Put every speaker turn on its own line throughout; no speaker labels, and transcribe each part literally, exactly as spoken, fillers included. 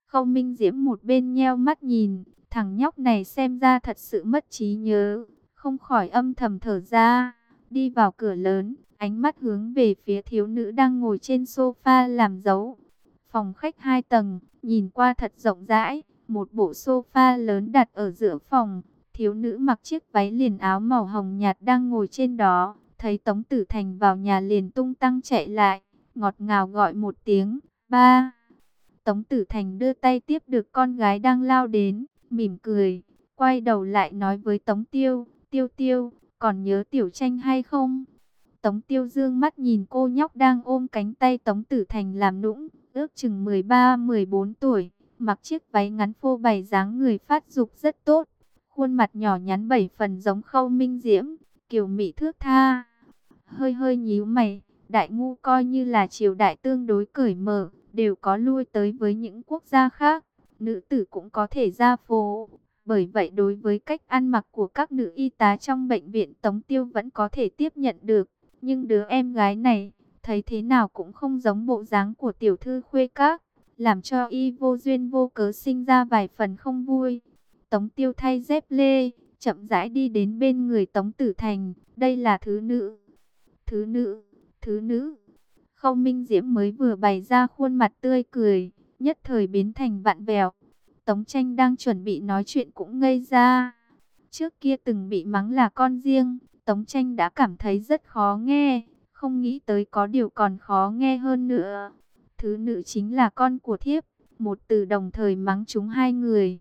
Khâu Minh Diễm một bên nheo mắt nhìn, thằng nhóc này xem ra thật sự mất trí nhớ, không khỏi âm thầm thở ra. Đi vào cửa lớn, ánh mắt hướng về phía thiếu nữ đang ngồi trên sofa làm dấu. Phòng khách hai tầng, nhìn qua thật rộng rãi, một bộ sofa lớn đặt ở giữa phòng. Thiếu nữ mặc chiếc váy liền áo màu hồng nhạt đang ngồi trên đó, thấy Tống Tử Thành vào nhà liền tung tăng chạy lại, ngọt ngào gọi một tiếng, ba. Tống Tử Thành đưa tay tiếp được con gái đang lao đến, mỉm cười, quay đầu lại nói với Tống Tiêu, Tiêu Tiêu, còn nhớ Tiểu Tranh hay không? Tống Tiêu dương mắt nhìn cô nhóc đang ôm cánh tay Tống Tử Thành làm nũng, ước chừng mười ba mười bốn tuổi, mặc chiếc váy ngắn phô bày dáng người phát dục rất tốt, khuôn mặt nhỏ nhắn bảy phần giống Khâu Minh Diễm, kiều mỹ thước tha. Hơi hơi nhíu mày, Đại Ngu coi như là triều đại tương đối cởi mở, đều có lui tới với những quốc gia khác, nữ tử cũng có thể ra phố. Bởi vậy đối với cách ăn mặc của các nữ y tá trong bệnh viện, Tống Tiêu vẫn có thể tiếp nhận được. Nhưng đứa em gái này, thấy thế nào cũng không giống bộ dáng của tiểu thư khuê các, làm cho y vô duyên vô cớ sinh ra vài phần không vui. Tống Tiêu thay dép lê, chậm rãi đi đến bên người Tống Tử Thành, đây là thứ nữ. Thứ nữ, thứ nữ. Khâu Minh Diễm mới vừa bày ra khuôn mặt tươi cười, nhất thời biến thành vặn vẹo. Tống Tranh đang chuẩn bị nói chuyện cũng ngây ra. Trước kia từng bị mắng là con riêng, Tống Tranh đã cảm thấy rất khó nghe, không nghĩ tới có điều còn khó nghe hơn nữa. Thứ nữ chính là con của thiếp, một từ đồng thời mắng chúng hai người.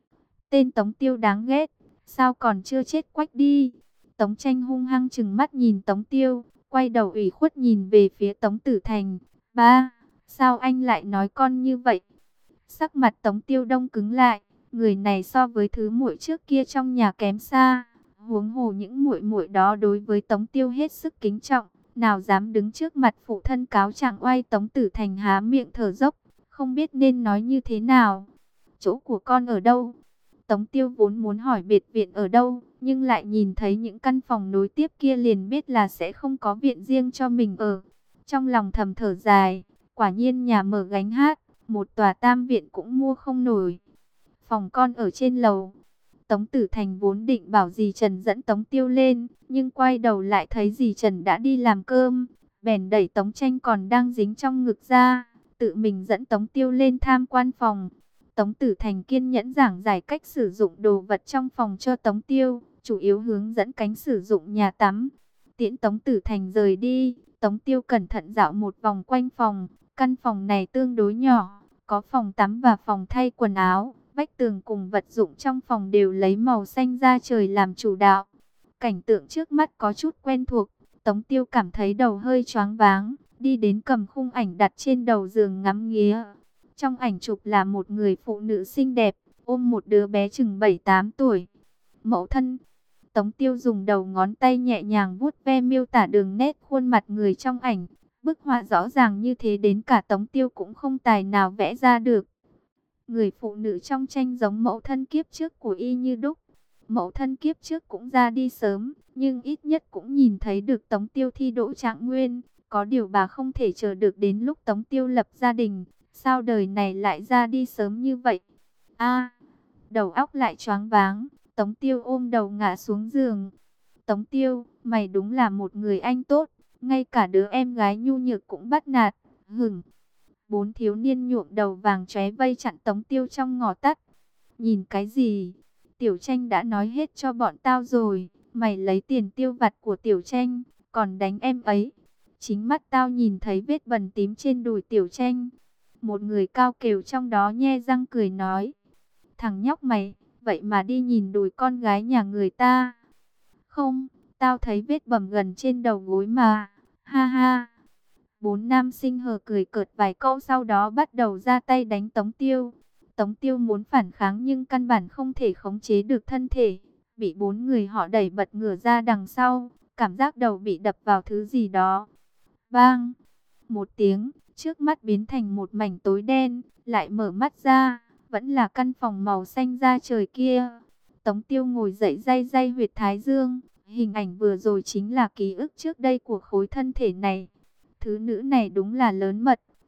Tên Tống Tiêu đáng ghét, sao còn chưa chết quách đi. Tống Tranh hung hăng trừng mắt nhìn Tống Tiêu, quay đầu ủy khuất nhìn về phía Tống Tử Thành. Ba, sao anh lại nói con như vậy? Sắc mặt Tống Tiêu đông cứng lại, người này so với thứ muội trước kia trong nhà kém xa. Huống hồ những muội muội đó đối với Tống Tiêu hết sức kính trọng, nào dám đứng trước mặt phụ thân cáo trạng oai. Tống Tử Thành há miệng thở dốc, không biết nên nói như thế nào. Chỗ của con ở đâu? Tống Tiêu vốn muốn hỏi biệt viện ở đâu, nhưng lại nhìn thấy những căn phòng nối tiếp kia liền biết là sẽ không có viện riêng cho mình ở. Trong lòng thầm thở dài, quả nhiên nhà mở gánh hát, một tòa tam viện cũng mua không nổi. Phòng con ở trên lầu. Tống Tử Thành vốn định bảo dì Trần dẫn Tống Tiêu lên, nhưng quay đầu lại thấy dì Trần đã đi làm cơm, bèn đẩy Tống Tranh còn đang dính trong ngực ra, tự mình dẫn Tống Tiêu lên tham quan phòng. Tống Tử Thành kiên nhẫn giảng giải cách sử dụng đồ vật trong phòng cho Tống Tiêu, chủ yếu hướng dẫn cách sử dụng nhà tắm. Tiễn Tống Tử Thành rời đi, Tống Tiêu cẩn thận dạo một vòng quanh phòng. Căn phòng này tương đối nhỏ, có phòng tắm và phòng thay quần áo. Vách tường cùng vật dụng trong phòng đều lấy màu xanh da trời làm chủ đạo. Cảnh tượng trước mắt có chút quen thuộc, Tống Tiêu cảm thấy đầu hơi choáng váng, đi đến cầm khung ảnh đặt trên đầu giường ngắm nghía. Trong ảnh chụp là một người phụ nữ xinh đẹp, ôm một đứa bé chừng bảy tám tuổi. Mẫu thân. Tống Tiêu dùng đầu ngón tay nhẹ nhàng vuốt ve miêu tả đường nét khuôn mặt người trong ảnh. Bức họa rõ ràng như thế đến cả Tống Tiêu cũng không tài nào vẽ ra được. Người phụ nữ trong tranh giống mẫu thân kiếp trước của y như đúc. Mẫu thân kiếp trước cũng ra đi sớm, nhưng ít nhất cũng nhìn thấy được Tống Tiêu thi đỗ trạng nguyên. Có điều bà không thể chờ được đến lúc Tống Tiêu lập gia đình. Sao đời này lại ra đi sớm như vậy? A, đầu óc lại choáng váng, Tống Tiêu ôm đầu ngã xuống giường. Tống Tiêu, mày đúng là một người anh tốt, ngay cả đứa em gái nhu nhược cũng bắt nạt. Hửng. Bốn thiếu niên nhuộm đầu vàng chóe vây chặn Tống Tiêu trong ngõ tắt. Nhìn cái gì? Tiểu Tranh đã nói hết cho bọn tao rồi, mày lấy tiền tiêu vặt của Tiểu Tranh, còn đánh em ấy. Chính mắt tao nhìn thấy vết bầm tím trên đùi Tiểu Tranh. Một người cao kèo trong đó nhe răng cười nói. Thằng nhóc mày, vậy mà đi nhìn đùi con gái nhà người ta. Không, tao thấy vết bầm gần trên đầu gối mà. Ha ha. Bốn nam sinh hờ cười cợt vài câu sau đó bắt đầu ra tay đánh Tống Tiêu. Tống Tiêu muốn phản kháng nhưng căn bản không thể khống chế được thân thể. Bị bốn người họ đẩy bật ngửa ra đằng sau. Cảm giác đầu bị đập vào thứ gì đó. Bang! Một tiếng, trước mắt biến thành một mảnh tối đen. Lại mở mắt ra, vẫn là căn phòng màu xanh da trời kia. Tống Tiêu ngồi dậy day day huyệt thái dương. Hình ảnh vừa rồi chính là ký ức trước đây của khối thân thể này. Thứ nữ này đúng là lớn mật,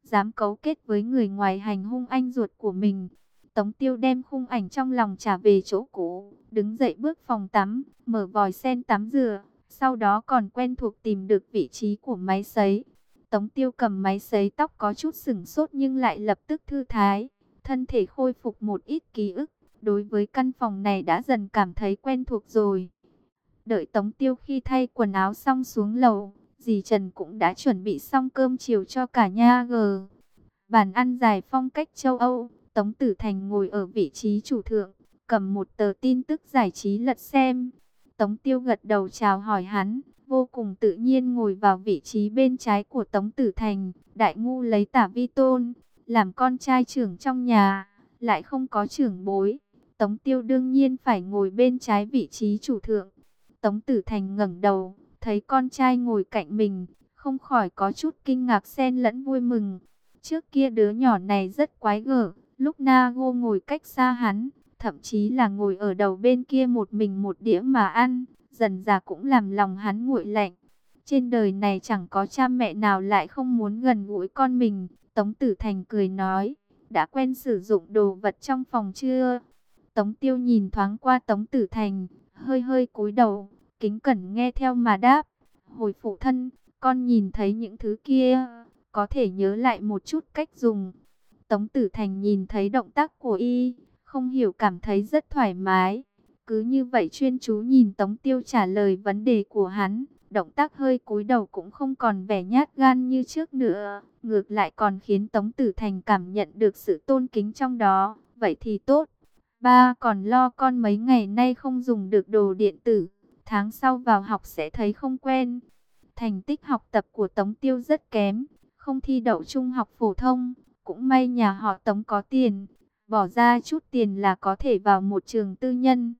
dám cấu kết với người ngoài hành hung anh ruột của mình. Tống Tiêu đem khung ảnh trong lòng trả về chỗ cũ, đứng dậy bước phòng tắm, mở vòi sen tắm rửa, sau đó còn quen thuộc tìm được vị trí của máy sấy. Tống Tiêu cầm máy sấy tóc có chút sửng sốt nhưng lại lập tức thư thái, thân thể khôi phục một ít ký ức, đối với căn phòng này đã dần cảm thấy quen thuộc rồi. Đợi Tống Tiêu khi thay quần áo xong xuống lầu, dì Trần cũng đã chuẩn bị xong cơm chiều cho cả nhà gờ. Bàn ăn dài phong cách châu Âu, Tống Tử Thành ngồi ở vị trí chủ thượng, cầm một tờ tin tức giải trí lật xem. Tống Tiêu gật đầu chào hỏi hắn, vô cùng tự nhiên ngồi vào vị trí bên trái của Tống Tử Thành. Đại ngu lấy Tả Vi tôn, làm con trai trưởng trong nhà, lại không có trưởng bối. Tống Tiêu đương nhiên phải ngồi bên trái vị trí chủ thượng. Tống Tử Thành ngẩng đầu, thấy con trai ngồi cạnh mình, không khỏi có chút kinh ngạc xen lẫn vui mừng. Trước kia đứa nhỏ này rất quái gở, lúc Nago ngồi cách xa hắn, thậm chí là ngồi ở đầu bên kia một mình một đĩa mà ăn, dần dà cũng làm lòng hắn nguội lạnh. Trên đời này chẳng có cha mẹ nào lại không muốn gần gũi con mình. Tống Tử Thành cười nói, đã quen sử dụng đồ vật trong phòng chưa? Tống Tiêu nhìn thoáng qua Tống Tử Thành, hơi hơi cúi đầu, kính cẩn nghe theo mà đáp. Hồi phụ thân, con nhìn thấy những thứ kia, có thể nhớ lại một chút cách dùng. Tống Tử Thành nhìn thấy động tác của y, không hiểu cảm thấy rất thoải mái. Cứ như vậy chuyên chú nhìn Tống Tiêu trả lời vấn đề của hắn. Động tác hơi cúi đầu cũng không còn vẻ nhát gan như trước nữa. Ngược lại còn khiến Tống Tử Thành cảm nhận được sự tôn kính trong đó. Vậy thì tốt. Ba còn lo con mấy ngày nay không dùng được đồ điện tử. Tháng sau vào học sẽ thấy không quen. Thành tích học tập của Tống Tiêu rất kém, không thi đậu trung học phổ thông. Cũng may nhà họ Tống có tiền, bỏ ra chút tiền là có thể vào một trường tư nhân.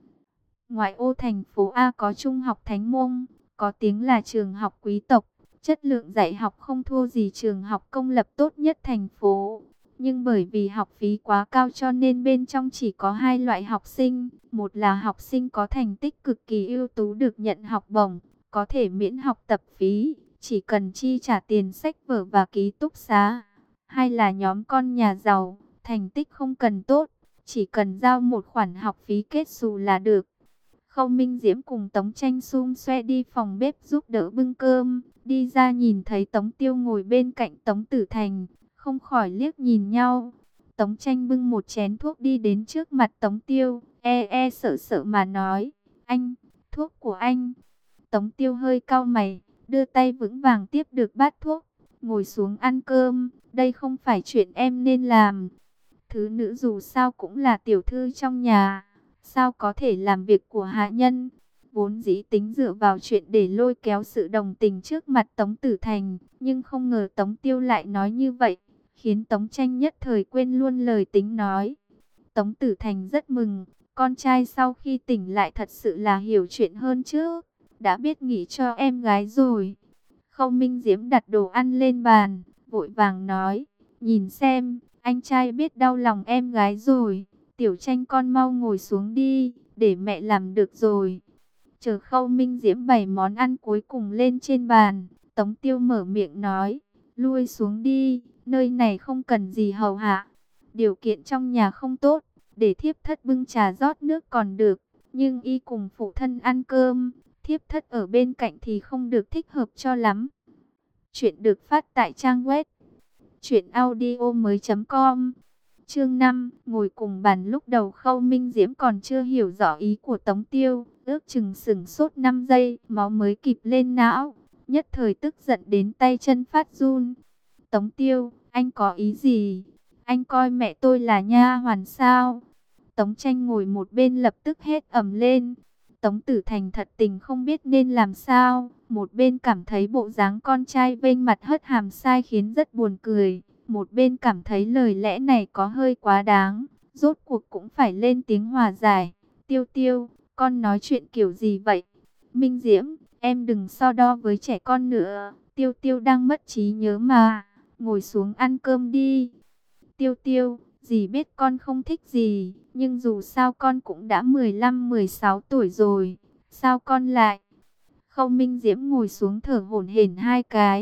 Ngoại ô thành phố A có trung học Thánh Mông, có tiếng là trường học quý tộc. Chất lượng dạy học không thua gì trường học công lập tốt nhất thành phố. Nhưng bởi vì học phí quá cao cho nên bên trong chỉ có hai loại học sinh. Một là học sinh có thành tích cực kỳ ưu tú được nhận học bổng, có thể miễn học tập phí, chỉ cần chi trả tiền sách vở và ký túc xá. Hai là nhóm con nhà giàu, thành tích không cần tốt, chỉ cần giao một khoản học phí kết xù là được. Khâu Minh Diễm cùng Tống Tranh xung xoe đi phòng bếp giúp đỡ bưng cơm, đi ra nhìn thấy Tống Tiêu ngồi bên cạnh Tống Tử Thành, không khỏi liếc nhìn nhau. Tống Tranh bưng một chén thuốc đi đến trước mặt Tống Tiêu, e e sợ sợ mà nói, anh, thuốc của anh. Tống Tiêu hơi cau mày, đưa tay vững vàng tiếp được bát thuốc, ngồi xuống ăn cơm, đây không phải chuyện em nên làm. Thứ nữ dù sao cũng là tiểu thư trong nhà, sao có thể làm việc của hạ nhân. Vốn dĩ tính dựa vào chuyện để lôi kéo sự đồng tình trước mặt Tống Tử Thành, nhưng không ngờ Tống Tiêu lại nói như vậy, khiến Tống Tranh nhất thời quên luôn lời tính nói. Tống Tử Thành rất mừng, con trai sau khi tỉnh lại thật sự là hiểu chuyện hơn trước, đã biết nghĩ cho em gái rồi. Khâu Minh Diễm đặt đồ ăn lên bàn, vội vàng nói, nhìn xem, anh trai biết đau lòng em gái rồi. Tiểu Tranh con mau ngồi xuống đi, để mẹ làm được rồi. Chờ Khâu Minh Diễm bày món ăn cuối cùng lên trên bàn, Tống Tiêu mở miệng nói, lui xuống đi, nơi này không cần gì hầu hạ. Điều kiện trong nhà không tốt, để thiếp thất bưng trà rót nước còn được, nhưng y cùng phụ thân ăn cơm, thiếp thất ở bên cạnh thì không được thích hợp cho lắm. Chuyện được phát tại trang web truyện audio mới chấm com. Chương năm, ngồi cùng bàn. Lúc đầu Khâu Minh Diễm còn chưa hiểu rõ ý của Tống Tiêu, ước chừng sửng sốt năm giây, máu mới kịp lên não, nhất thời tức giận đến tay chân phát run. Tống Tiêu, anh có ý gì? Anh coi mẹ tôi là nha hoàn sao? Tống Tranh ngồi một bên lập tức hét ầm lên. Tống Tử Thành thật tình không biết nên làm sao, một bên cảm thấy bộ dáng con trai vênh mặt hất hàm sai khiến rất buồn cười, một bên cảm thấy lời lẽ này có hơi quá đáng, rốt cuộc cũng phải lên tiếng hòa giải. Tiêu Tiêu, con nói chuyện kiểu gì vậy? Minh Diễm, em đừng so đo với trẻ con nữa, Tiêu Tiêu đang mất trí nhớ mà, ngồi xuống ăn cơm đi. Tiêu Tiêu, dì biết con không thích gì, nhưng dù sao con cũng đã mười lăm mười sáu tuổi rồi, sao con lại... Khâu Minh Diễm ngồi xuống thở hổn hển hai cái,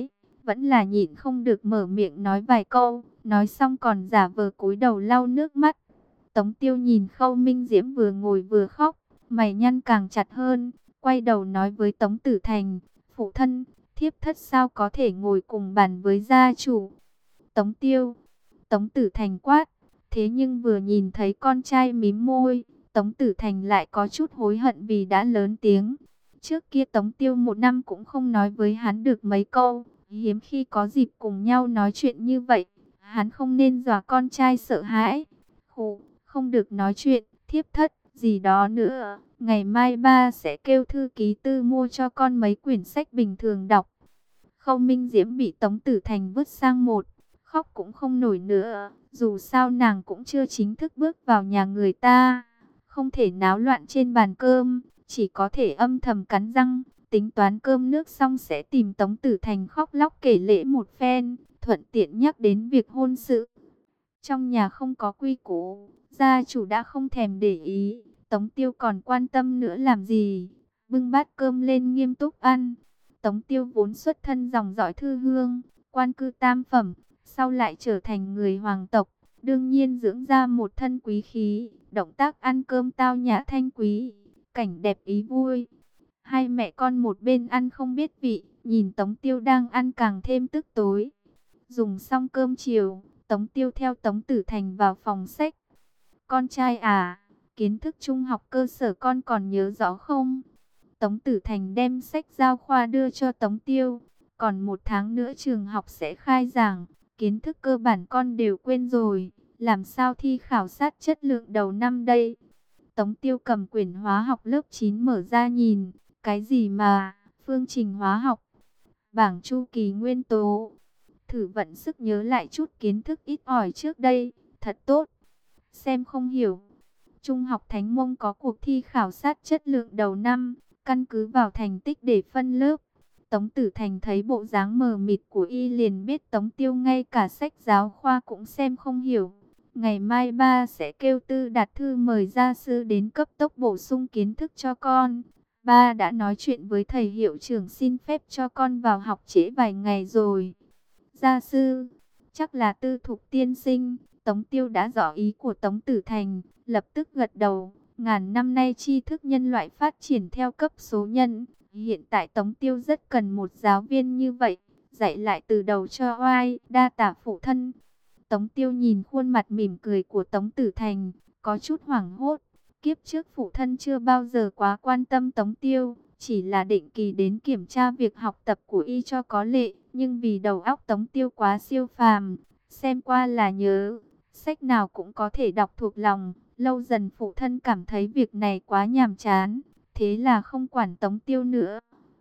vẫn là nhịn không được mở miệng nói vài câu, nói xong còn giả vờ cúi đầu lau nước mắt. Tống Tiêu nhìn Khâu Minh Diễm vừa ngồi vừa khóc, mày nhăn càng chặt hơn, quay đầu nói với Tống Tử Thành, phụ thân, thiếp thất sao có thể ngồi cùng bàn với gia chủ. Tống Tiêu, Tống Tử Thành quát, thế nhưng vừa nhìn thấy con trai mím môi, Tống Tử Thành lại có chút hối hận vì đã lớn tiếng. Trước kia Tống Tiêu một năm cũng không nói với hắn được mấy câu, hiếm khi có dịp cùng nhau nói chuyện như vậy, hắn không nên dọa con trai sợ hãi. Khụ, không được nói chuyện, thiếp thất, gì đó nữa, ngày mai ba sẽ kêu thư ký Tư mua cho con mấy quyển sách bình thường đọc. Khâu Minh Diễm bị Tống Tử Thành vứt sang một, khóc cũng không nổi nữa, dù sao nàng cũng chưa chính thức bước vào nhà người ta, không thể náo loạn trên bàn cơm, chỉ có thể âm thầm cắn răng, tính toán cơm nước xong sẽ tìm Tống Tử Thành khóc lóc kể lể một phen, thuận tiện nhắc đến việc hôn sự. Trong nhà không có quy củ, gia chủ đã không thèm để ý, Tống Tiêu còn quan tâm nữa làm gì, bưng bát cơm lên nghiêm túc ăn. Tống Tiêu vốn xuất thân dòng dõi thư hương, quan cư tam phẩm, sau lại trở thành người hoàng tộc, đương nhiên dưỡng ra một thân quý khí, động tác ăn cơm tao nhã thanh quý, cảnh đẹp ý vui. Hai mẹ con một bên ăn không biết vị, nhìn Tống Tiêu đang ăn càng thêm tức tối. Dùng xong cơm chiều, Tống Tiêu theo Tống Tử Thành vào phòng sách. Con trai à, kiến thức trung học cơ sở con còn nhớ rõ không? Tống Tử Thành đem sách giáo khoa đưa cho Tống Tiêu. Còn một tháng nữa trường học sẽ khai giảng, kiến thức cơ bản con đều quên rồi. Làm sao thi khảo sát chất lượng đầu năm đây? Tống Tiêu cầm quyển hóa học lớp chín mở ra nhìn. Cái gì mà, phương trình hóa học, bảng chu kỳ nguyên tố. Thử vận sức nhớ lại chút kiến thức ít ỏi trước đây, thật tốt. Xem không hiểu. Trung học Thánh Mông có cuộc thi khảo sát chất lượng đầu năm, căn cứ vào thành tích để phân lớp. Tống Tử Thành thấy bộ dáng mờ mịt của y liền biết Tống Tiêu ngay cả sách giáo khoa cũng xem không hiểu. Ngày mai ba sẽ kêu Tư Đạt Thư mời gia sư đến cấp tốc bổ sung kiến thức cho con. Ba đã nói chuyện với thầy hiệu trưởng xin phép cho con vào học trễ vài ngày rồi. Gia sư, chắc là Tư Thục tiên sinh. Tống Tiêu đã rõ ý của Tống Tử Thành, lập tức gật đầu. Ngàn năm nay tri thức nhân loại phát triển theo cấp số nhân. Hiện tại Tống Tiêu rất cần một giáo viên như vậy, dạy lại từ đầu cho oai, đa tạ phụ thân. Tống Tiêu nhìn khuôn mặt mỉm cười của Tống Tử Thành, có chút hoảng hốt. Kiếp trước phụ thân chưa bao giờ quá quan tâm Tống Tiêu, chỉ là định kỳ đến kiểm tra việc học tập của y cho có lệ. Nhưng vì đầu óc Tống Tiêu quá siêu phàm, xem qua là nhớ, sách nào cũng có thể đọc thuộc lòng. Lâu dần phụ thân cảm thấy việc này quá nhàm chán, thế là không quản Tống Tiêu nữa.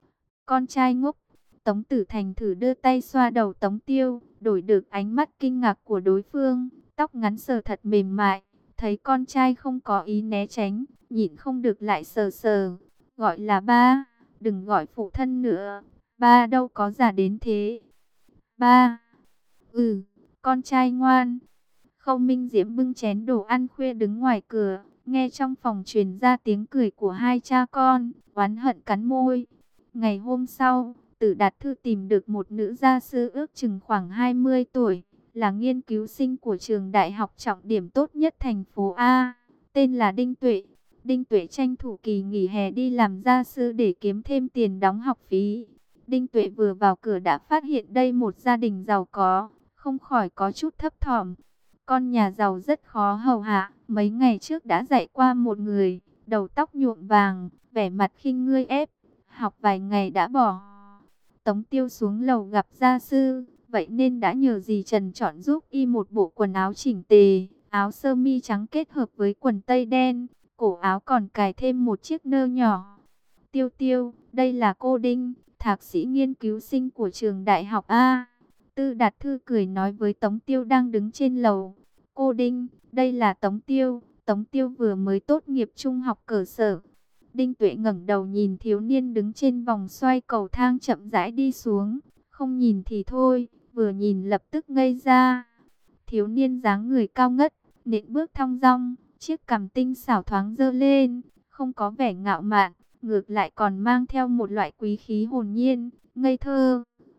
Con trai ngốc, Tống Tử Thành thử đưa tay xoa đầu Tống Tiêu, đổi được ánh mắt kinh ngạc của đối phương, tóc ngắn sờ thật mềm mại. Thấy con trai không có ý né tránh, nhịn không được lại sờ sờ. Gọi là ba, đừng gọi phụ thân nữa, ba đâu có già đến thế. Ba, ừ, con trai ngoan. Khâu Minh Diễm bưng chén đồ ăn khuya đứng ngoài cửa, nghe trong phòng truyền ra tiếng cười của hai cha con, oán hận cắn môi. Ngày hôm sau, Tử Đạt Thư tìm được một nữ gia sư ước chừng khoảng hai mươi tuổi, là nghiên cứu sinh của trường đại học trọng điểm tốt nhất thành phố A, tên là Đinh Tuệ. Đinh Tuệ tranh thủ kỳ nghỉ hè đi làm gia sư để kiếm thêm tiền đóng học phí. Đinh Tuệ vừa vào cửa đã phát hiện đây một gia đình giàu có, không khỏi có chút thấp thỏm. Con nhà giàu rất khó hầu hạ, mấy ngày trước đã dạy qua một người, đầu tóc nhuộm vàng, vẻ mặt khinh ngươi ép, học vài ngày đã bỏ. Tống Tiêu xuống lầu gặp gia sư, vậy nên đã nhờ dì Trần chọn giúp y một bộ quần áo chỉnh tề, áo sơ mi trắng kết hợp với quần tây đen, cổ áo còn cài thêm một chiếc nơ nhỏ. Tiêu Tiêu, đây là cô Đinh, thạc sĩ nghiên cứu sinh của trường đại học A. Tư Đạt Thư cười nói với Tống Tiêu đang đứng trên lầu. Cô Đinh, đây là Tống Tiêu. Tống Tiêu vừa mới tốt nghiệp trung học cơ sở. Đinh Tuệ ngẩng đầu nhìn thiếu niên đứng trên vòng xoay cầu thang chậm rãi đi xuống. Không nhìn thì thôi, vừa nhìn lập tức ngây ra. Thiếu niên dáng người cao ngất, nện bước thong dong, chiếc cằm tinh xảo thoáng dơ lên, không có vẻ ngạo mạn, ngược lại còn mang theo một loại quý khí hồn nhiên, ngây thơ.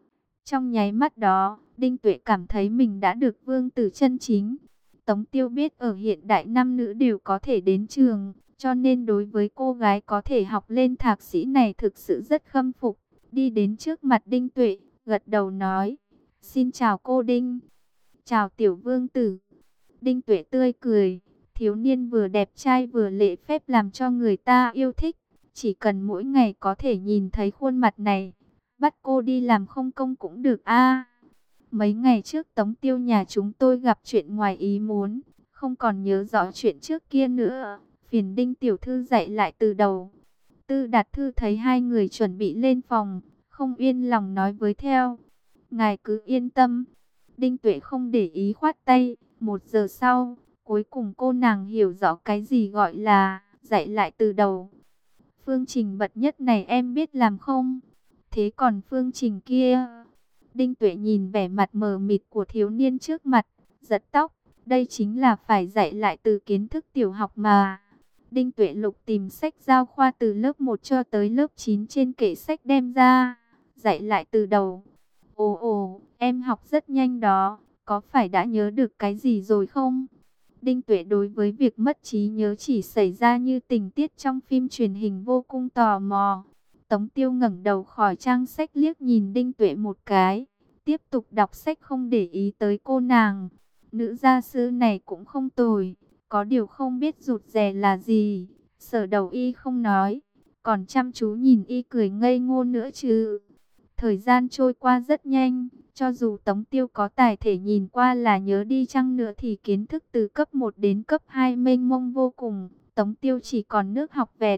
Trong nháy mắt đó, Đinh Tuệ cảm thấy mình đã được vương tử chân chính. Tống Tiêu biết ở hiện đại nam nữ đều có thể đến trường, cho nên đối với cô gái có thể học lên thạc sĩ này thực sự rất khâm phục. Đi đến trước mặt Đinh Tuệ, gật đầu nói, xin chào cô Đinh. Chào tiểu vương tử. Đinh Tuệ tươi cười, thiếu niên vừa đẹp trai vừa lễ phép làm cho người ta yêu thích. Chỉ cần mỗi ngày có thể nhìn thấy khuôn mặt này, bắt cô đi làm không công cũng được a. Mấy ngày trước Tống Tiêu nhà chúng tôi gặp chuyện ngoài ý muốn, không còn nhớ rõ chuyện trước kia nữa, phiền Đinh tiểu thư dạy lại từ đầu. Tư Đạt Thư thấy hai người chuẩn bị lên phòng, không yên lòng nói với theo, ngài cứ yên tâm. Đinh Tuệ không để ý khoát tay. Một giờ sau, cuối cùng cô nàng hiểu rõ cái gì gọi là dạy lại từ đầu. Phương trình bậc nhất này em biết làm không? Thế còn phương trình kia? Đinh Tuệ nhìn vẻ mặt mờ mịt của thiếu niên trước mặt, giật tóc. Đây chính là phải dạy lại từ kiến thức tiểu học mà. Đinh Tuệ lục tìm sách giáo khoa từ lớp một cho tới lớp chín trên kệ sách đem ra. Dạy lại từ đầu. Ồ ồ, em học rất nhanh đó. Có phải đã nhớ được cái gì rồi không? Đinh Tuệ đối với việc mất trí nhớ chỉ xảy ra như tình tiết trong phim truyền hình vô cùng tò mò. Tống Tiêu ngẩng đầu khỏi trang sách liếc nhìn Đinh Tuệ một cái, tiếp tục đọc sách không để ý tới cô nàng. Nữ gia sư này cũng không tồi, có điều không biết rụt rè là gì. Sở Đầu Y không nói, còn chăm chú nhìn y cười ngây ngô nữa chứ. Thời gian trôi qua rất nhanh, cho dù Tống Tiêu có tài thể nhìn qua là nhớ đi chăng nữa thì kiến thức từ cấp một đến cấp hai mênh mông vô cùng. Tống Tiêu chỉ còn nước học vẹt.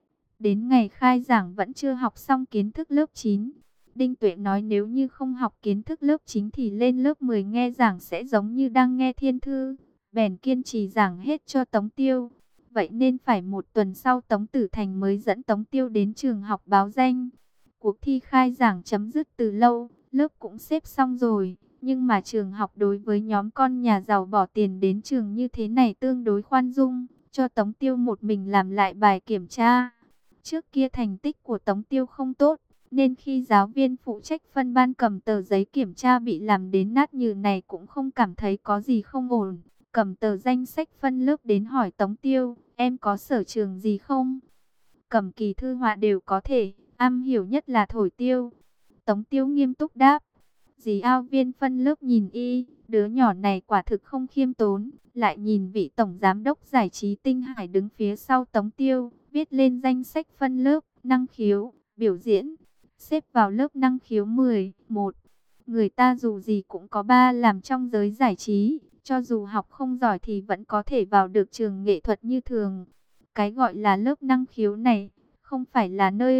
Đến ngày khai giảng vẫn chưa học xong kiến thức lớp chín. Đinh Tuệ nói nếu như không học kiến thức lớp chín thì lên lớp mười nghe giảng sẽ giống như đang nghe thiên thư. Bèn kiên trì giảng hết cho Tống Tiêu. Vậy nên phải một tuần sau Tống Tử Thành mới dẫn Tống Tiêu đến trường học báo danh. Cuộc thi khai giảng chấm dứt từ lâu, lớp cũng xếp xong rồi. Nhưng mà trường học đối với nhóm con nhà giàu bỏ tiền đến trường như thế này tương đối khoan dung, cho Tống Tiêu một mình làm lại bài kiểm tra. Trước kia thành tích của Tống Tiêu không tốt, nên khi giáo viên phụ trách phân ban cầm tờ giấy kiểm tra bị làm đến nát như này cũng không cảm thấy có gì không ổn. Cầm tờ danh sách phân lớp đến hỏi Tống Tiêu, em có sở trường gì không? Cầm kỳ thư họa đều có thể, am hiểu nhất là thổi tiêu. Tống Tiêu nghiêm túc đáp. Dì ao viên phân lớp nhìn y, đứa nhỏ này quả thực không khiêm tốn. Lại nhìn vị tổng giám đốc giải trí Tinh Hải đứng phía sau Tống Tiêu, viết lên danh sách phân lớp, năng khiếu, biểu diễn. Xếp vào lớp năng khiếu mười một. Người ta dù gì cũng có ba làm trong giới giải trí, cho dù học không giỏi thì vẫn có thể vào được trường nghệ thuật như thường. Cái gọi là lớp năng khiếu này, không phải là nơi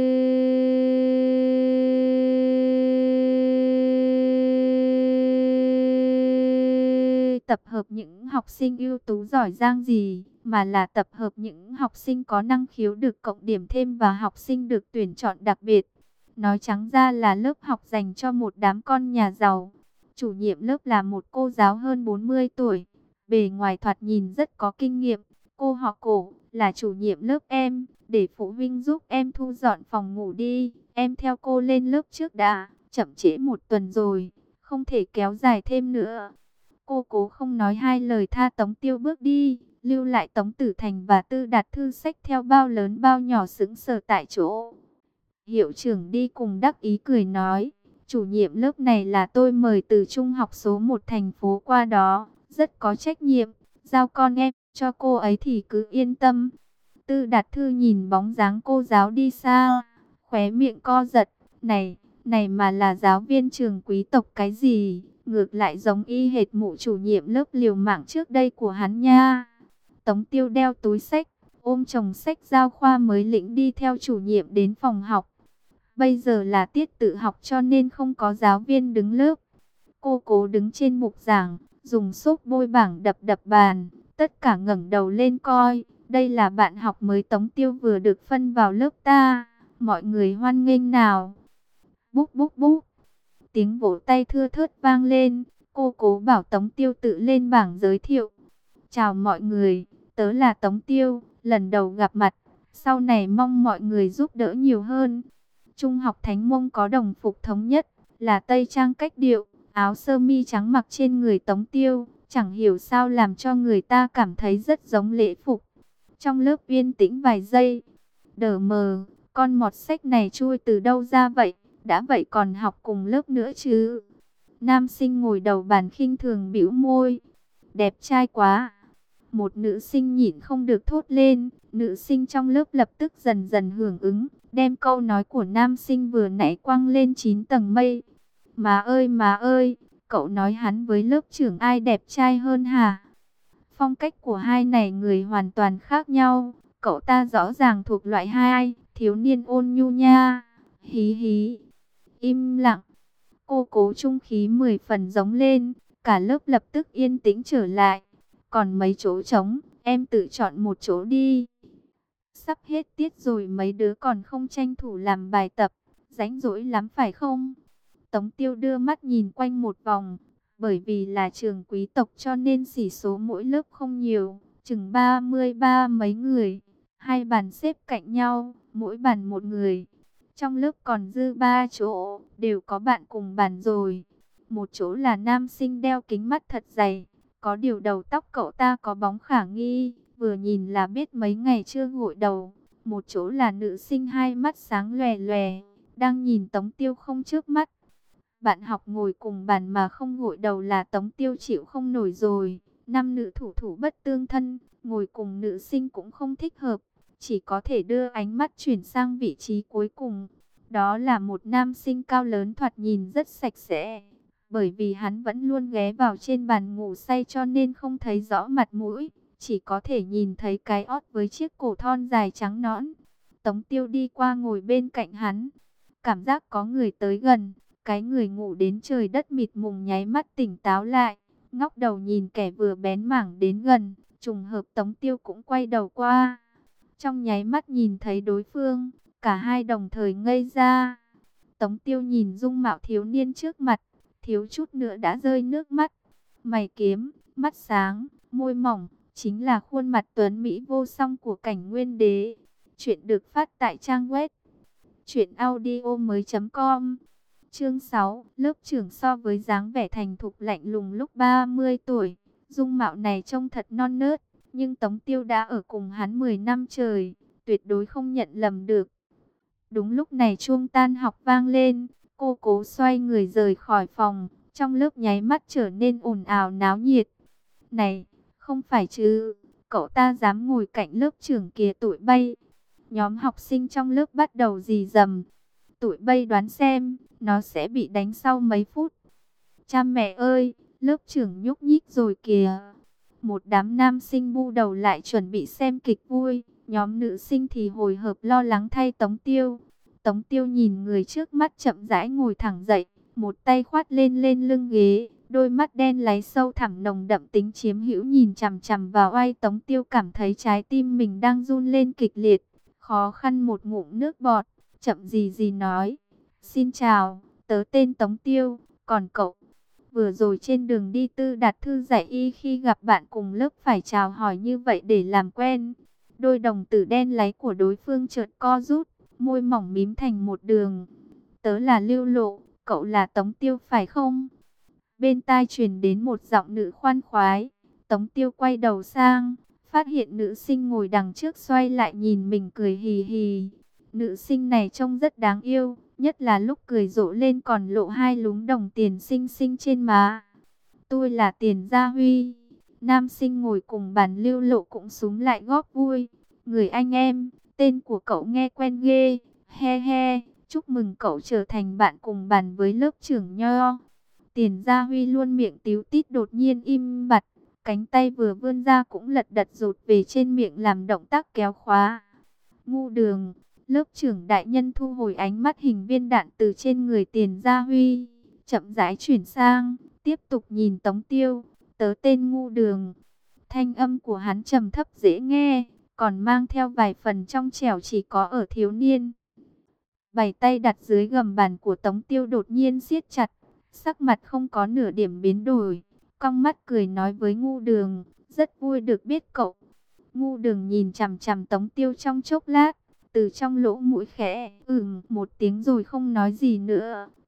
tập hợp những học sinh ưu tú giỏi giang gì, mà là tập hợp những học sinh có năng khiếu được cộng điểm thêm và học sinh được tuyển chọn đặc biệt. Nói trắng ra là lớp học dành cho một đám con nhà giàu. Chủ nhiệm lớp là một cô giáo hơn bốn mươi tuổi, bề ngoài thoạt nhìn rất có kinh nghiệm. Cô họ Cổ, là chủ nhiệm lớp em, để phụ huynh giúp em thu dọn phòng ngủ đi. Em theo cô lên lớp trước đã, chậm trễ một tuần rồi, không thể kéo dài thêm nữa. Cô Cố không nói hai lời tha Tống Tiêu bước đi, lưu lại Tống Tử Thành và Tư Đạt Thư xách theo bao lớn bao nhỏ sững sờ tại chỗ. Hiệu trưởng đi cùng đắc ý cười nói, chủ nhiệm lớp này là tôi mời từ trung học số một thành phố qua đó, rất có trách nhiệm, giao con em cho cô ấy thì cứ yên tâm. Tư Đạt Thư nhìn bóng dáng cô giáo đi xa, khóe miệng co giật, này, này mà là giáo viên trường quý tộc cái gì, ngược lại giống y hệt mụ chủ nhiệm lớp liều mạng trước đây của hắn nha. Tống Tiêu đeo túi sách, ôm chồng sách giáo khoa mới lĩnh đi theo chủ nhiệm đến phòng học. Bây giờ là tiết tự học cho nên không có giáo viên đứng lớp. Cô Cố đứng trên bục giảng, dùng xốp bôi bảng đập đập bàn, tất cả ngẩng đầu lên coi. Đây là bạn học mới Tống Tiêu vừa được phân vào lớp ta, mọi người hoan nghênh nào. Búp búp búp, tiếng vỗ tay thưa thớt vang lên. Cô Cố bảo Tống Tiêu tự lên bảng giới thiệu. Chào mọi người, tớ là Tống Tiêu, lần đầu gặp mặt, sau này mong mọi người giúp đỡ nhiều hơn. Trung học Thánh Mông có đồng phục thống nhất, là tây trang cách điệu, áo sơ mi trắng mặc trên người Tống Tiêu, chẳng hiểu sao làm cho người ta cảm thấy rất giống lễ phục. Trong lớp yên tĩnh vài giây, đờ mờ, con mọt sách này chui từ đâu ra vậy, đã vậy còn học cùng lớp nữa chứ. Nam sinh ngồi đầu bàn khinh thường bĩu môi, đẹp trai quá. Một nữ sinh nhịn không được thốt lên, nữ sinh trong lớp lập tức dần dần hưởng ứng, đem câu nói của nam sinh vừa nãy quăng lên chín tầng mây. Má ơi má ơi, cậu nói hắn với lớp trưởng ai đẹp trai hơn hả? Phong cách của hai này người hoàn toàn khác nhau, cậu ta rõ ràng thuộc loại hai, thiếu niên ôn nhu nha. Hí hí, im lặng, cô cố trung khí mười phần giống lên, cả lớp lập tức yên tĩnh trở lại. Còn mấy chỗ trống, em tự chọn một chỗ đi. Sắp hết tiết rồi mấy đứa còn không tranh thủ làm bài tập, rảnh rỗi lắm phải không? Tống Tiêu đưa mắt nhìn quanh một vòng, bởi vì là trường quý tộc cho nên sĩ số mỗi lớp không nhiều, chừng ba mươi ba mấy người, hai bàn xếp cạnh nhau, mỗi bàn một người. Trong lớp còn dư ba chỗ, đều có bạn cùng bàn rồi. Một chỗ là nam sinh đeo kính mắt thật dày, có điều đầu tóc cậu ta có bóng khả nghi, vừa nhìn là biết mấy ngày chưa gội đầu. Một chỗ là nữ sinh hai mắt sáng lòe lòe, đang nhìn Tống Tiêu không chớp mắt. Bạn học ngồi cùng bàn mà không gội đầu là Tống Tiêu chịu không nổi rồi. Nam nữ thủ thủ bất tương thân, ngồi cùng nữ sinh cũng không thích hợp, chỉ có thể đưa ánh mắt chuyển sang vị trí cuối cùng. Đó là một nam sinh cao lớn thoạt nhìn rất sạch sẽ. Bởi vì hắn vẫn luôn ghé vào trên bàn ngủ say cho nên không thấy rõ mặt mũi, chỉ có thể nhìn thấy cái ót với chiếc cổ thon dài trắng nõn. Tống Tiêu đi qua ngồi bên cạnh hắn, cảm giác có người tới gần. Cái người ngủ đến trời đất mịt mùng nháy mắt tỉnh táo lại, ngóc đầu nhìn kẻ vừa bén mảng đến gần, trùng hợp Tống Tiêu cũng quay đầu qua. Trong nháy mắt nhìn thấy đối phương, cả hai đồng thời ngây ra. Tống Tiêu nhìn dung mạo thiếu niên trước mặt, thiếu chút nữa đã rơi nước mắt. Mày kiếm, mắt sáng, môi mỏng, chính là khuôn mặt tuấn mỹ vô song của Cảnh Nguyên Đế. Chuyện được phát tại trang web truyện audio mới chấm com. Chương sáu, lớp trưởng so với dáng vẻ thành thục lạnh lùng lúc ba mươi tuổi, dung mạo này trông thật non nớt, nhưng Tống Tiêu đã ở cùng hắn mười năm trời, tuyệt đối không nhận lầm được. Đúng lúc này chuông tan học vang lên, cô cố xoay người rời khỏi phòng, trong lớp nháy mắt trở nên ồn ào náo nhiệt. Này, không phải chứ, cậu ta dám ngồi cạnh lớp trưởng kìa tụi bay. Nhóm học sinh trong lớp bắt đầu rì rầm. Tụi bay đoán xem, nó sẽ bị đánh sau mấy phút. Cha mẹ ơi, lớp trưởng nhúc nhích rồi kìa. Một đám nam sinh bu đầu lại chuẩn bị xem kịch vui. Nhóm nữ sinh thì hồi hộp lo lắng thay Tống Tiêu. Tống Tiêu nhìn người trước mắt chậm rãi ngồi thẳng dậy, một tay khoát lên lên lưng ghế, đôi mắt đen láy sâu thẳm nồng đậm tính chiếm hữu nhìn chằm chằm vào ai. Tống Tiêu cảm thấy trái tim mình đang run lên kịch liệt, khó khăn một ngụm nước bọt, chậm gì gì nói: "Xin chào, tớ tên Tống Tiêu, còn cậu?" Vừa rồi trên đường đi Tư Đạt Thư dạy y khi gặp bạn cùng lớp phải chào hỏi như vậy để làm quen. Đôi đồng tử đen láy của đối phương chợt co rút, môi mỏng mím thành một đường. "Tớ là Lưu Lộ, cậu là Tống Tiêu phải không?" Bên tai truyền đến một giọng nữ khoan khoái. Tống Tiêu quay đầu sang, phát hiện nữ sinh ngồi đằng trước xoay lại nhìn mình cười hì hì. Nữ sinh này trông rất đáng yêu, nhất là lúc cười rộ lên còn lộ hai lúm đồng tiền xinh xinh trên má. "Tôi là Tiền Gia Huy." Nam sinh ngồi cùng bàn Lưu Lộ cũng xúm lại góp vui. "Người anh em, tên của cậu nghe quen ghê, he he, chúc mừng cậu trở thành bạn cùng bàn với lớp trưởng Nho." Tiền Gia Huy luôn miệng tíu tít đột nhiên im bặt, cánh tay vừa vươn ra cũng lật đật rụt về trên miệng làm động tác kéo khóa. "Ngu Đường." Lớp trưởng đại nhân thu hồi ánh mắt hình viên đạn từ trên người Tiền Gia Huy, chậm rãi chuyển sang, tiếp tục nhìn Tống Tiêu. "Tớ tên Ngu Đường." Thanh âm của hắn trầm thấp dễ nghe, còn mang theo vài phần trong trẻo chỉ có ở thiếu niên. Bảy tay đặt dưới gầm bàn của Tống Tiêu đột nhiên siết chặt, sắc mặt không có nửa điểm biến đổi, cong mắt cười nói với Ngu Đường: "Rất vui được biết cậu." Ngu Đường nhìn chằm chằm Tống Tiêu trong chốc lát, từ trong lỗ mũi khẽ ừm một tiếng rồi không nói gì nữa.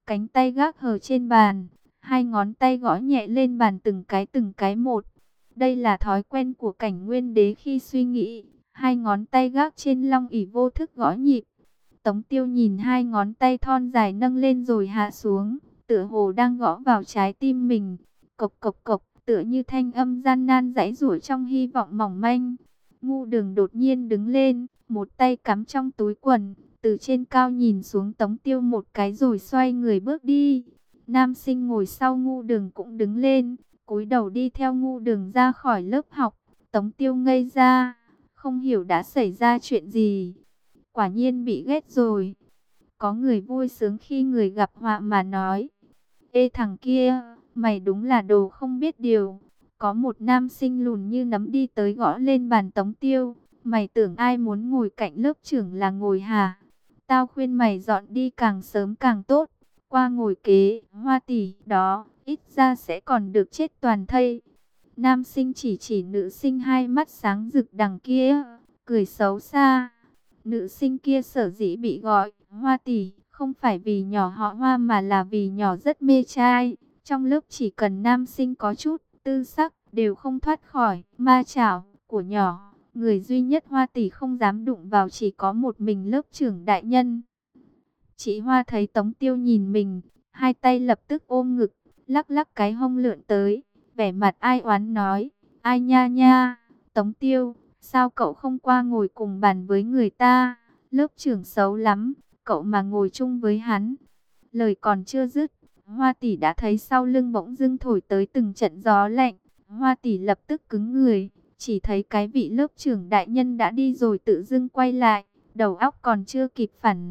cánh tay gác hờ trên bàn, hai ngón tay gõ nhẹ lên bàn từng cái từng cái một. Đây là thói quen của Cảnh Nguyên Đế khi suy nghĩ, hai ngón tay gác trên long ỷ vô thức gõ nhịp. Tống Tiêu nhìn hai ngón tay thon dài nâng lên rồi hạ xuống, tựa hồ đang gõ vào trái tim mình. Cộc cộc cộc, tựa như thanh âm gian nan giãy giụa trong hy vọng mỏng manh. Ngu Đường đột nhiên đứng lên, một tay cắm trong túi quần, từ trên cao nhìn xuống Tống Tiêu một cái rồi xoay người bước đi. Nam Sinh ngồi sau Ngu Đường cũng đứng lên, cúi đầu đi theo Ngu Đường ra khỏi lớp học. Tống Tiêu ngây ra, không hiểu đã xảy ra chuyện gì. Quả nhiên bị ghét rồi. Có người vui sướng khi người gặp họa mà nói: Ê thằng kia, mày đúng là đồ không biết điều. Có một nam sinh lùn như nấm đi tới gõ lên bàn Tống Tiêu: Mày tưởng ai muốn ngồi cạnh lớp trưởng là ngồi hả? Tao khuyên mày dọn đi càng sớm càng tốt. Qua ngồi kế Hoa tỷ đó, ít ra sẽ còn được chết toàn thây. Nam sinh chỉ chỉ nữ sinh hai mắt sáng rực đằng kia, cười xấu xa. Nữ sinh kia sở dĩ bị gọi Hoa tỷ, không phải vì nhỏ họ Hoa mà là vì nhỏ rất mê trai. Trong lớp chỉ cần nam sinh có chút tư sắc, đều không thoát khỏi ma chảo của nhỏ. Người duy nhất Hoa tỷ không dám đụng vào chỉ có một mình lớp trưởng đại nhân. Chị Hoa thấy Tống Tiêu nhìn mình, hai tay lập tức ôm ngực, lắc lắc cái hông lượn tới, vẻ mặt ai oán nói: Ai nha nha, Tống Tiêu, sao cậu không qua ngồi cùng bàn với người ta? Lớp trưởng xấu lắm, cậu mà ngồi chung với hắn. Lời còn chưa dứt, Hoa tỷ đã thấy sau lưng bỗng dưng thổi tới từng trận gió lạnh. Hoa tỷ lập tức cứng người, chỉ thấy cái vị lớp trưởng đại nhân đã đi rồi tự dưng quay lại, đầu óc còn chưa kịp phản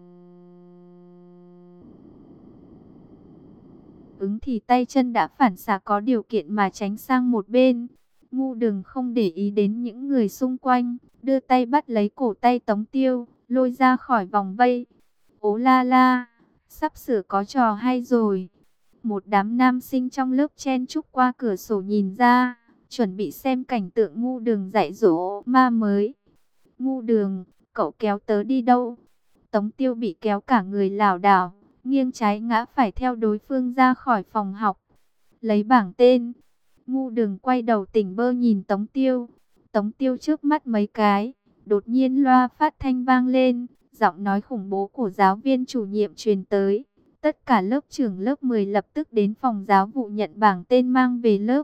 ứng thì tay chân đã phản xạ có điều kiện mà tránh sang một bên. Ngu Đường không để ý đến những người xung quanh, đưa tay bắt lấy cổ tay Tống Tiêu, lôi ra khỏi vòng vây. Ố la la, sắp sửa có trò hay rồi. Một đám nam sinh trong lớp chen chúc qua cửa sổ nhìn ra, chuẩn bị xem cảnh tượng Ngu Đường dạy dỗ ma mới. Ngu Đường, cậu kéo tớ đi đâu? Tống Tiêu bị kéo cả người lảo đảo, nghiêng trái ngã phải theo đối phương ra khỏi phòng học. Lấy bảng tên. Ngu Đường quay đầu tỉnh bơ nhìn Tống Tiêu. Tống Tiêu trước mắt mấy cái, đột nhiên loa phát thanh vang lên, giọng nói khủng bố của giáo viên chủ nhiệm truyền tới. Tất cả lớp trưởng lớp mười lập tức đến phòng giáo vụ nhận bảng tên mang về lớp.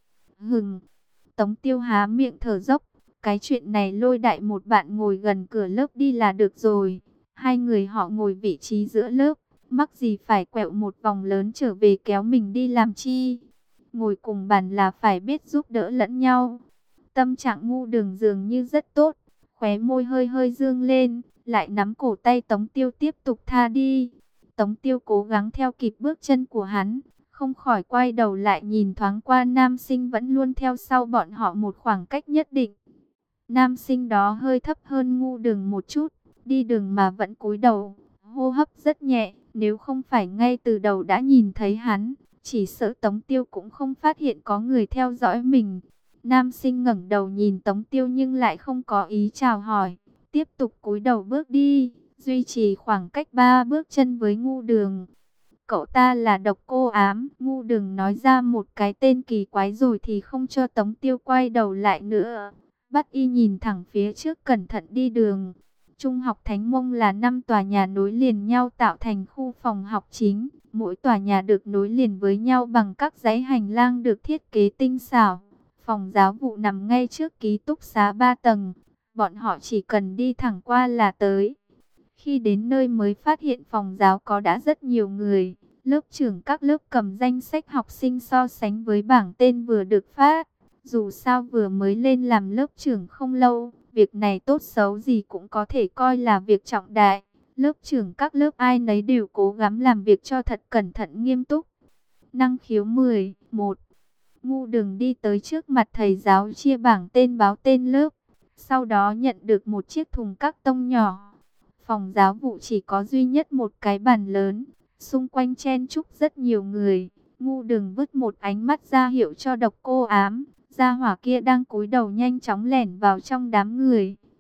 Hừng. Tống Tiêu há miệng thở dốc. Cái chuyện này lôi đại một bạn ngồi gần cửa lớp đi là được rồi. Hai người họ ngồi vị trí giữa lớp, mắc gì phải quẹo một vòng lớn trở về kéo mình đi làm chi? Ngồi cùng bàn là phải biết giúp đỡ lẫn nhau. Tâm trạng Ngu Đường dường như rất tốt, khóe môi hơi hơi dương lên, lại nắm cổ tay Tống Tiêu tiếp tục tha đi. Tống Tiêu cố gắng theo kịp bước chân của hắn, không khỏi quay đầu lại nhìn thoáng qua nam sinh vẫn luôn theo sau bọn họ một khoảng cách nhất định. Nam sinh đó hơi thấp hơn Ngu Đường một chút, đi đường mà vẫn cúi đầu, hô hấp rất nhẹ. Nếu không phải ngay từ đầu đã nhìn thấy hắn, chỉ sợ Tống Tiêu cũng không phát hiện có người theo dõi mình. Nam sinh ngẩng đầu nhìn Tống Tiêu nhưng lại không có ý chào hỏi, tiếp tục cúi đầu bước đi, duy trì khoảng cách ba bước chân với Ngu Đường. Cậu ta là Độc Cô Ám. Ngu Đường nói ra một cái tên kỳ quái rồi thì không cho Tống Tiêu quay đầu lại nữa, bắt y nhìn thẳng phía trước cẩn thận đi đường. Trung học Thánh Mông là năm tòa nhà nối liền nhau tạo thành khu phòng học chính. Mỗi tòa nhà được nối liền với nhau bằng các dãy hành lang được thiết kế tinh xảo. Phòng giáo vụ nằm ngay trước ký túc xá ba tầng. Bọn họ chỉ cần đi thẳng qua là tới. Khi đến nơi mới phát hiện phòng giáo có đã rất nhiều người. Lớp trưởng các lớp cầm danh sách học sinh so sánh với bảng tên vừa được phát. Dù sao vừa mới lên làm lớp trưởng không lâu, việc này tốt xấu gì cũng có thể coi là việc trọng đại. Lớp trưởng các lớp ai nấy đều cố gắng làm việc cho thật cẩn thận nghiêm túc. Năng khiếu mười một. Ngu Đường đi tới trước mặt thầy giáo chia bảng tên báo tên lớp. Sau đó nhận được một chiếc thùng các tông nhỏ. Phòng giáo vụ chỉ có duy nhất một cái bàn lớn. Xung quanh chen chúc rất nhiều người. Ngu Đường vứt một ánh mắt ra hiệu cho Độc Cô Ám. Gia hỏa kia đang cúi đầu nhanh chóng lẻn vào trong đám người.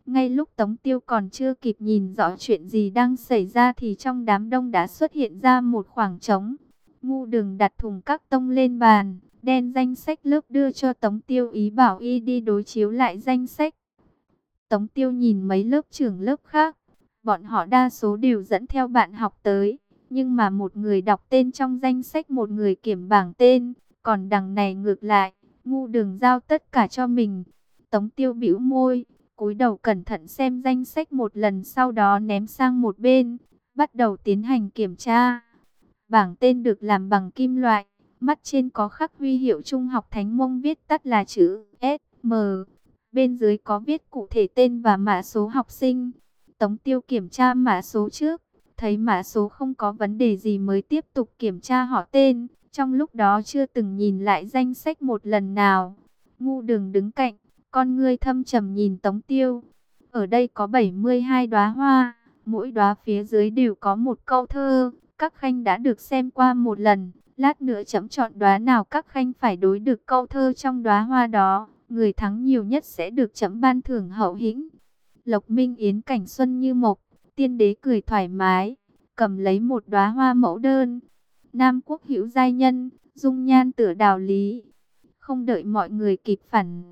Ngay lúc Tống Tiêu còn chưa kịp nhìn rõ chuyện gì đang xảy ra thì trong đám đông đã xuất hiện ra một khoảng trống. Ngu Đường đặt thùng các tông lên bàn, đen danh sách lớp đưa cho Tống Tiêu, ý bảo y đi đối chiếu lại danh sách. Tống Tiêu nhìn mấy lớp trưởng lớp khác, bọn họ đa số đều dẫn theo bạn học tới, nhưng mà một người đọc tên trong danh sách, một người kiểm bảng tên, còn đằng này ngược lại, Ngu Đường giao tất cả cho mình. Tống Tiêu bĩu môi, cúi đầu cẩn thận xem danh sách một lần, sau đó ném sang một bên, bắt đầu tiến hành kiểm tra. Bảng tên được làm bằng kim loại, mắt trên có khắc huy hiệu Trung học Thánh Mông viết tắt là chữ S M. Bên dưới có viết cụ thể tên và mã số học sinh. Tống Tiêu kiểm tra mã số trước, thấy mã số không có vấn đề gì mới tiếp tục kiểm tra họ tên. Trong lúc đó chưa từng nhìn lại danh sách một lần nào. Ngu Đường đứng cạnh, con ngươi thâm trầm nhìn Tống Tiêu. Ở đây có bảy mươi hai đóa hoa, mỗi đóa phía dưới đều có một câu thơ. Các khanh đã được xem qua một lần, lát nữa chấm chọn đóa nào các khanh phải đối được câu thơ trong đóa hoa đó. Người thắng nhiều nhất sẽ được chấm ban thưởng hậu hĩnh. Lộc Minh Yến cảnh xuân như mộc, tiên đế cười thoải mái, cầm lấy một đóa hoa mẫu đơn. Nam quốc hữu giai nhân, dung nhan tựa đào lý. Không đợi mọi người kịp phản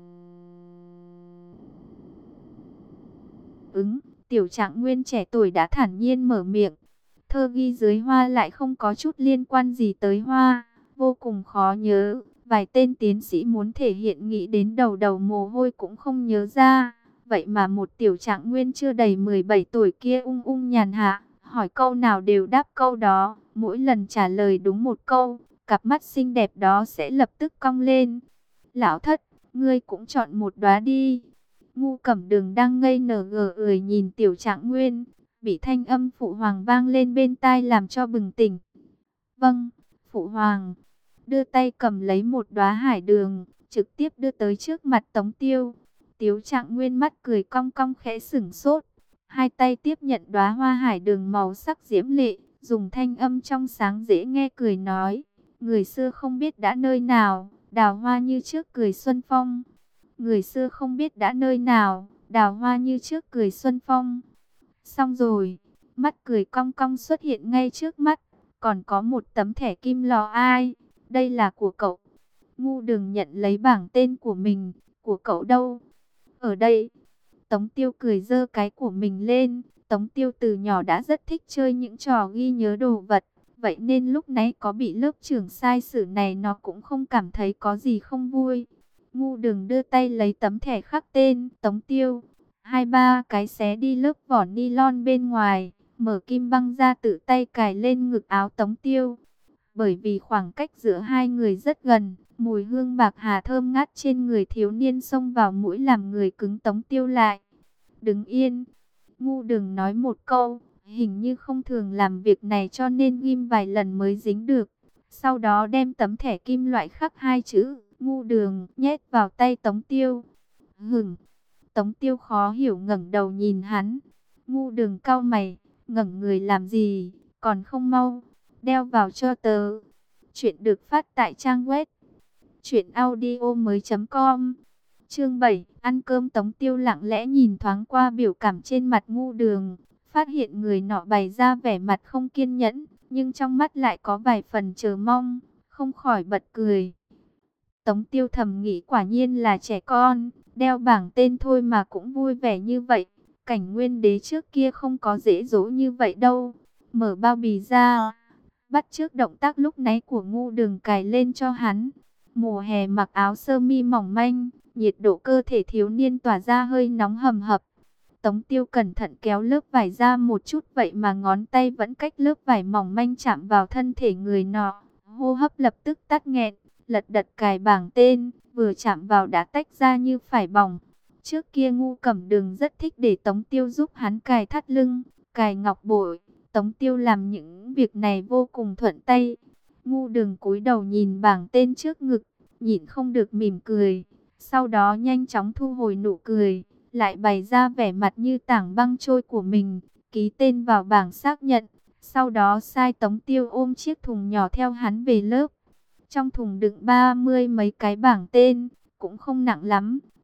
ứng, Tiểu Trạng Nguyên trẻ tuổi đã thản nhiên mở miệng. Thơ ghi dưới hoa lại không có chút liên quan gì tới hoa, vô cùng khó nhớ. Vài tên tiến sĩ muốn thể hiện nghĩ đến đầu đầu mồ hôi cũng không nhớ ra. Vậy mà một Tiểu Trạng Nguyên chưa đầy mười bảy tuổi kia ung ung nhàn hạ, hỏi câu nào đều đáp câu đó. Mỗi lần trả lời đúng một câu, cặp mắt xinh đẹp đó sẽ lập tức cong lên. Lão thất, ngươi cũng chọn một đóa đi. Ngu Cẩm Đường đang ngây nở ngờ người nhìn Tiểu Trạng Nguyên, bị thanh âm phụ hoàng vang lên bên tai làm cho bừng tỉnh. Vâng, phụ hoàng. Đưa tay cầm lấy một đóa hải đường, trực tiếp đưa tới trước mặt Tống Tiêu. Tiểu Trạng Nguyên mắt cười cong cong khẽ sửng sốt, hai tay tiếp nhận đóa hoa hải đường màu sắc diễm lệ, dùng thanh âm trong sáng dễ nghe cười nói: người xưa không biết đã nơi nào, đào hoa như trước cười xuân phong. Người xưa không biết đã nơi nào, đào hoa như trước cười xuân phong. Xong rồi, mắt cười cong cong xuất hiện ngay trước mắt, còn có một tấm thẻ kim lò ai. Đây là của cậu. Ngu Đường nhận lấy bảng tên của mình. Của cậu đâu? Ở đây. Tống Tiêu cười giơ cái của mình lên. Tống Tiêu từ nhỏ đã rất thích chơi những trò ghi nhớ đồ vật. Vậy nên lúc nãy có bị lớp trưởng sai sử này nó cũng không cảm thấy có gì không vui. Ngu Đường đưa tay lấy tấm thẻ khắc tên Tống Tiêu. Hai ba cái xé đi lớp vỏ nylon bên ngoài. Mở kim băng ra tự tay cài lên ngực áo Tống Tiêu. Bởi vì khoảng cách giữa hai người rất gần, mùi hương bạc hà thơm ngát trên người thiếu niên xông vào mũi làm người cứng Tống Tiêu lại. Đứng yên. Ngu Đường nói một câu, hình như không thường làm việc này cho nên ghim vài lần mới dính được. Sau đó đem tấm thẻ kim loại khắc hai chữ Ngu Đường nhét vào tay Tống Tiêu. Hửng. Tống Tiêu khó hiểu ngẩng đầu nhìn hắn. Ngu Đường cau mày, ngẩng người làm gì, còn không mau đeo vào cho tớ. Chuyện được phát tại trang web truyện audio mới chấm com. Chương bảy, ăn cơm. Tống Tiêu lặng lẽ nhìn thoáng qua biểu cảm trên mặt Ngu Đường, phát hiện người nọ bày ra vẻ mặt không kiên nhẫn, nhưng trong mắt lại có vài phần chờ mong, không khỏi bật cười. Tống Tiêu thầm nghĩ quả nhiên là trẻ con, đeo bảng tên thôi mà cũng vui vẻ như vậy. Cảnh Nguyên Đế trước kia không có dễ dỗ như vậy đâu. Mở bao bì ra, bắt chước động tác lúc nãy của Ngu Đường cài lên cho hắn. Mùa hè mặc áo sơ mi mỏng manh, nhiệt độ cơ thể thiếu niên tỏa ra hơi nóng hầm hập. Tống Tiêu cẩn thận kéo lớp vải ra một chút, vậy mà ngón tay vẫn cách lớp vải mỏng manh chạm vào thân thể người nọ. Hô hấp lập tức tắc nghẹn, lật đật cài bảng tên, vừa chạm vào đã tách ra như phải bỏng. Trước kia Ngu Cẩm Đường rất thích để Tống Tiêu giúp hắn cài thắt lưng, cài ngọc bội. Tống Tiêu làm những việc này vô cùng thuận tay. Ngu Đường cúi đầu nhìn bảng tên trước ngực, nhịn không được mỉm cười. Sau đó nhanh chóng thu hồi nụ cười, lại bày ra vẻ mặt như tảng băng trôi của mình, ký tên vào bảng xác nhận. Sau đó sai Tống Tiêu ôm chiếc thùng nhỏ theo hắn về lớp. Trong thùng đựng ba mươi mấy cái bảng tên, cũng không nặng lắm.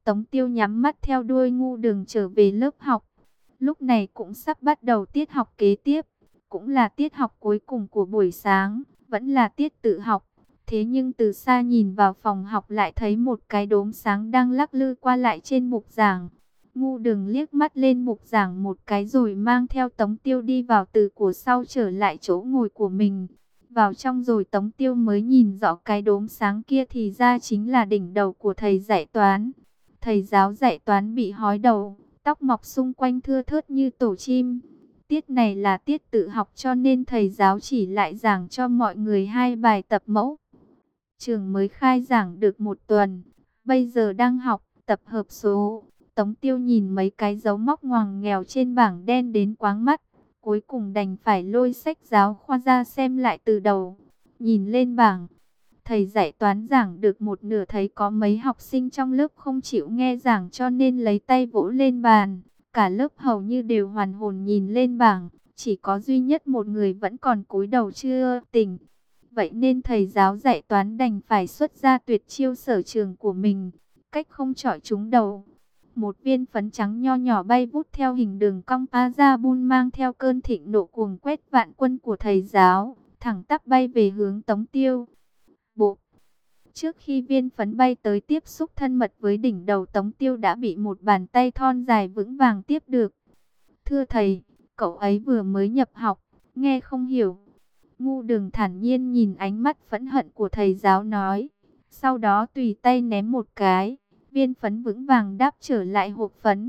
Tống Tiêu nhắm mắt theo đuôi Ngu Đường trở về lớp học. Lúc này cũng sắp bắt đầu tiết học kế tiếp, cũng là tiết học cuối cùng của buổi sáng, vẫn là tiết tự học. Thế nhưng từ xa nhìn vào phòng học lại thấy một cái đốm sáng đang lắc lư qua lại trên mục giảng. Ngu Đường liếc mắt lên mục giảng một cái rồi mang theo Tống Tiêu đi vào từ của sau trở lại chỗ ngồi của mình. Vào trong rồi Tống Tiêu mới nhìn rõ cái đốm sáng kia thì ra chính là đỉnh đầu của thầy dạy toán. Thầy giáo dạy toán bị hói đầu, tóc mọc xung quanh thưa thớt như tổ chim. Tiết này là tiết tự học cho nên thầy giáo chỉ lại giảng cho mọi người hai bài tập mẫu. Trường mới khai giảng được một tuần, bây giờ đang học tập hợp số. Tống Tiêu nhìn mấy cái dấu móc ngoằn nghèo trên bảng đen đến quáng mắt. Cuối cùng đành phải lôi sách giáo khoa ra xem lại từ đầu. Nhìn lên bảng, thầy dạy toán giảng được một nửa thấy có mấy học sinh trong lớp không chịu nghe giảng cho nên lấy tay vỗ lên bàn. Cả lớp hầu như đều hoàn hồn nhìn lên bảng, chỉ có duy nhất một người vẫn còn cúi đầu chưa tỉnh. Vậy nên thầy giáo dạy toán đành phải xuất ra tuyệt chiêu sở trường của mình, cách không chọi trúng đầu. Một viên phấn trắng nho nhỏ bay vút theo hình đường cong Azabun mang theo cơn thịnh nộ cuồng quét vạn quân của thầy giáo, thẳng tắp bay về hướng Tống Tiêu. Bộ. Trước khi viên phấn bay tới tiếp xúc thân mật với đỉnh đầu Tống Tiêu đã bị một bàn tay thon dài vững vàng tiếp được. Thưa thầy, cậu ấy vừa mới nhập học, nghe không hiểu. Ngu Đường thản nhiên nhìn ánh mắt phẫn hận của thầy giáo nói. Sau đó tùy tay ném một cái, viên phấn vững vàng đáp trở lại hộp phấn.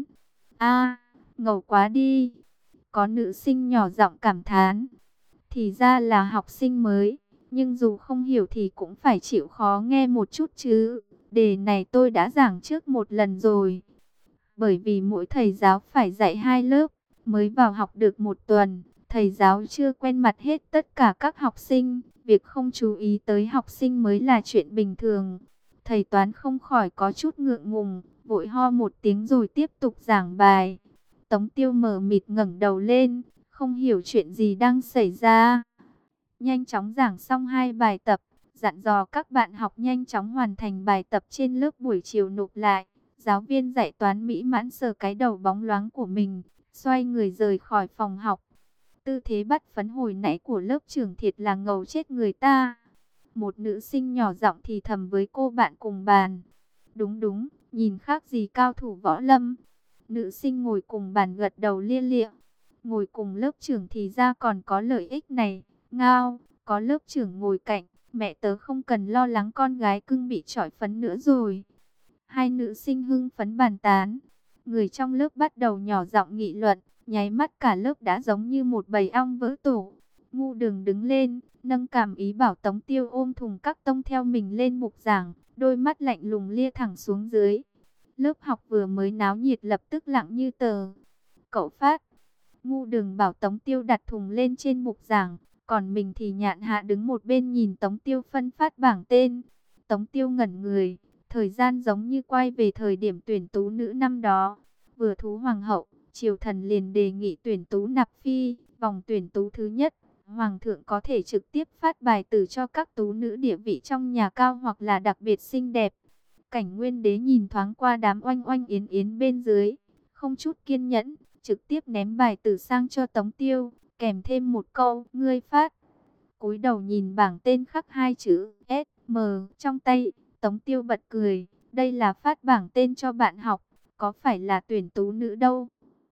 A, ngầu quá đi. Có nữ sinh nhỏ giọng cảm thán. Thì ra là học sinh mới, nhưng dù không hiểu thì cũng phải chịu khó nghe một chút chứ. Đề này tôi đã giảng trước một lần rồi. Bởi vì mỗi thầy giáo phải dạy hai lớp, mới vào học được một tuần, thầy giáo chưa quen mặt hết tất cả các học sinh. Việc không chú ý tới học sinh mới là chuyện bình thường. Thầy toán không khỏi có chút ngượng ngùng, vội ho một tiếng rồi tiếp tục giảng bài. Tống Tiêu mờ mịt ngẩng đầu lên, không hiểu chuyện gì đang xảy ra. Nhanh chóng giảng xong hai bài tập, dặn dò các bạn học nhanh chóng hoàn thành bài tập trên lớp buổi chiều nộp lại. Giáo viên dạy toán mỹ mãn sờ cái đầu bóng loáng của mình, xoay người rời khỏi phòng học. Tư thế bắt phấn hồi nãy của lớp trưởng thiệt là ngầu chết người ta. Một nữ sinh nhỏ giọng thì thầm với cô bạn cùng bàn. Đúng đúng, nhìn khác gì cao thủ võ lâm. Nữ sinh ngồi cùng bàn gật đầu lia lịa. Ngồi cùng lớp trưởng thì ra còn có lợi ích này. Ngao, có lớp trưởng ngồi cạnh, mẹ tớ không cần lo lắng con gái cưng bị chọi phấn nữa rồi. Hai nữ sinh hưng phấn bàn tán. Người trong lớp bắt đầu nhỏ giọng nghị luận, nháy mắt cả lớp đã giống như một bầy ong vỡ tổ. Ngu Đường đứng lên, nâng cảm ý bảo Tống Tiêu ôm thùng các tông theo mình lên mục giảng, đôi mắt lạnh lùng lia thẳng xuống dưới. Lớp học vừa mới náo nhiệt lập tức lặng như tờ. Cậu Phát. Ngu Đường bảo Tống Tiêu đặt thùng lên trên mục giảng, còn mình thì nhạn hạ đứng một bên nhìn Tống Tiêu phân phát bảng tên. Tống Tiêu ngẩn người, thời gian giống như quay về thời điểm tuyển tú nữ năm đó. Vừa thú hoàng hậu, triều thần liền đề nghị tuyển tú nạp phi, vòng tuyển tú thứ nhất. Hoàng thượng có thể trực tiếp phát bài tử cho các tú nữ địa vị trong nhà cao hoặc là đặc biệt xinh đẹp. Cảnh Nguyên Đế nhìn thoáng qua đám oanh oanh yến yến bên dưới, không chút kiên nhẫn, trực tiếp ném bài tử sang cho Tống Tiêu, kèm thêm một câu, ngươi phát. Cúi đầu nhìn bảng tên khắc hai chữ S M trong tay, Tống Tiêu bật cười, đây là phát bảng tên cho bạn học, có phải là tuyển tú nữ đâu.